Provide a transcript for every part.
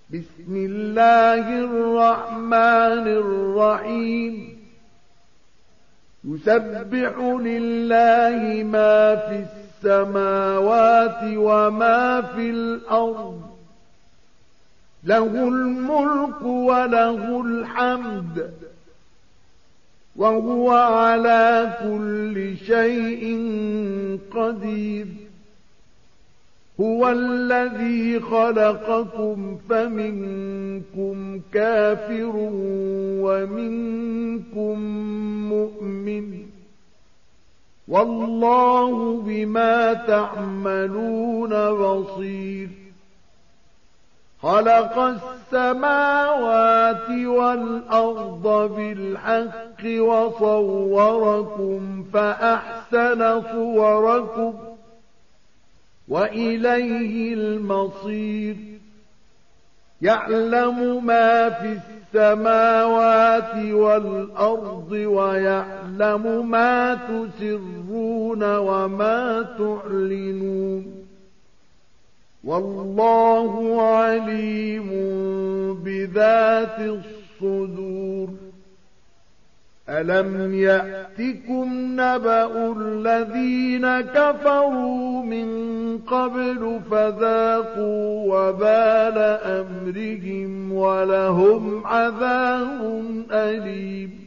بسم الله الرحمن الرحيم يسبح لله ما في السماوات وما في الأرض له الملك وله الحمد وهو على كل شيء قدير هو الذي خلقكم فمنكم كافر ومنكم مؤمن والله بما تعملون بصير خلق السماوات والأرض بالحق وصوركم فأحسن صوركم وإليه المصير يعلم ما في السماوات والأرض ويعلم ما تسرون وما تعلنون والله عليم بذات الصدور ألم يأتكم نبأ الذين كفروا من قبل فذاقوا وبال أمرهم ولهم عذاب أليم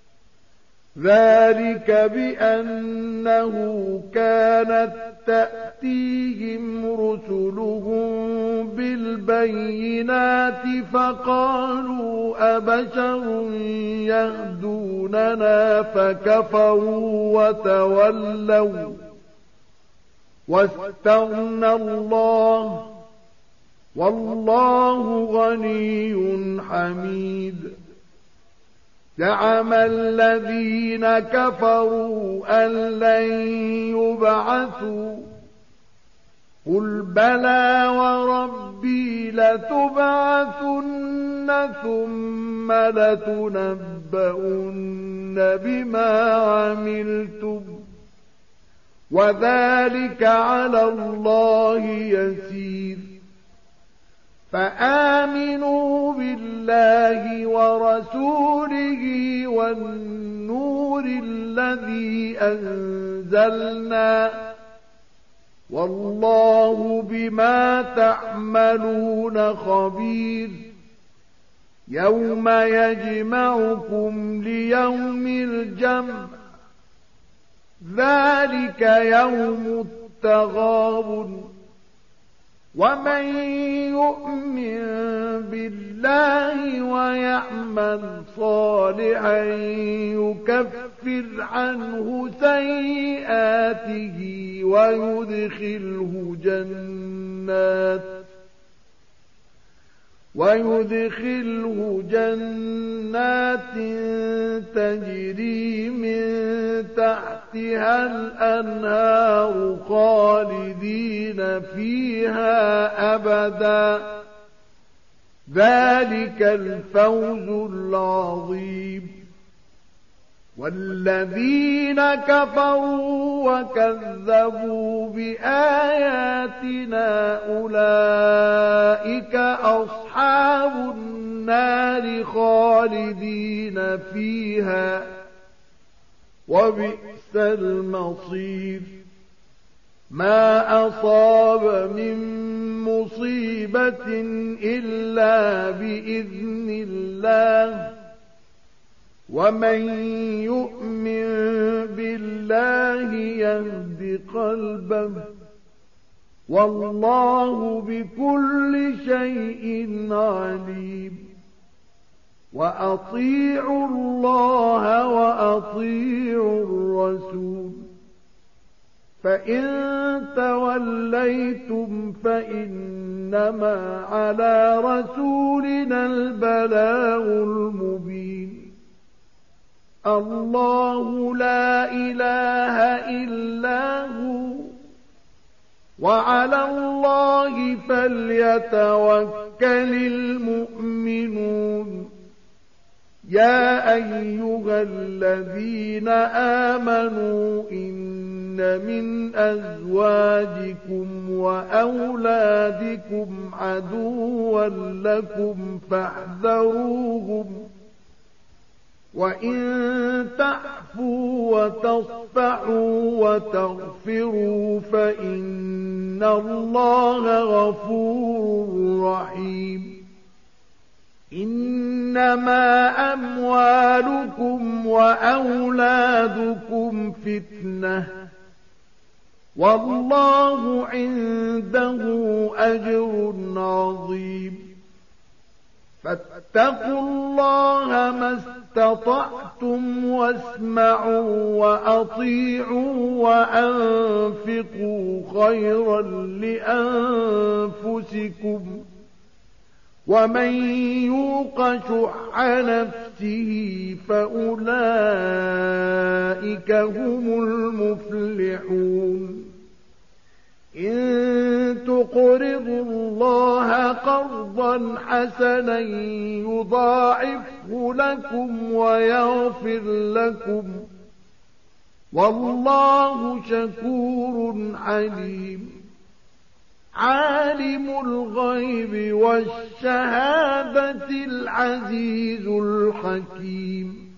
ذلك بأنه كانت تأتيهم رسلهم بالبينات فقالوا أبشر يهدوننا فكفروا وتولوا واستغنى الله والله غني حميد زعم الذين كفروا أن لن يبعثوا قل بلى وربي لتبعثن ثم لتنبؤن بما عملتم وذلك على الله يسير فآمنوا بالله ورسوله والنور الذي أنزلنا والله بما تعملون خبير يوم يجمعكم ليوم الجمع ذلك يوم التغابن ومن يؤمن بالله ويعمل صالحا يكفر عنه سيئاته ويدخله جنات تجري من تحتها الأنهار خالدين فيها أبدا ذلك الفوز العظيم والذين كفروا وكذبوا بآياتنا أولئك أصحاب النار خالدين فيها وبئس المصير ما أصاب من مصيبة إلا بإذن الله ومن يؤمن بالله يهد قلبه والله بكل شيء عليم وأطيعوا الله وأطيعوا الرسول فإن توليتم فإنما على رسولنا البلاغ المبين الله لا إله إلا هو وعلى الله فليتوكل المؤمنون يا أيها الذين آمنوا إن من أزواجكم وأولادكم عدوا لكم فاحذروهم وإن تعفوا وتصفحوا وتغفروا فإن الله غفور رحيم إنما أموالكم وأولادكم فتنة والله عنده أجر عظيم فاتقوا الله ما استطعتم واسمعوا وأطيعوا وأنفقوا خيرا لأنفسكم ومن يوق شح نفسه فأولئك هم المفلحون إن تقرضوا الله قرضا حسنا يضاعفه لكم ويغفر لكم والله شكور عليم عالم الغيب والشهادة العزيز الحكيم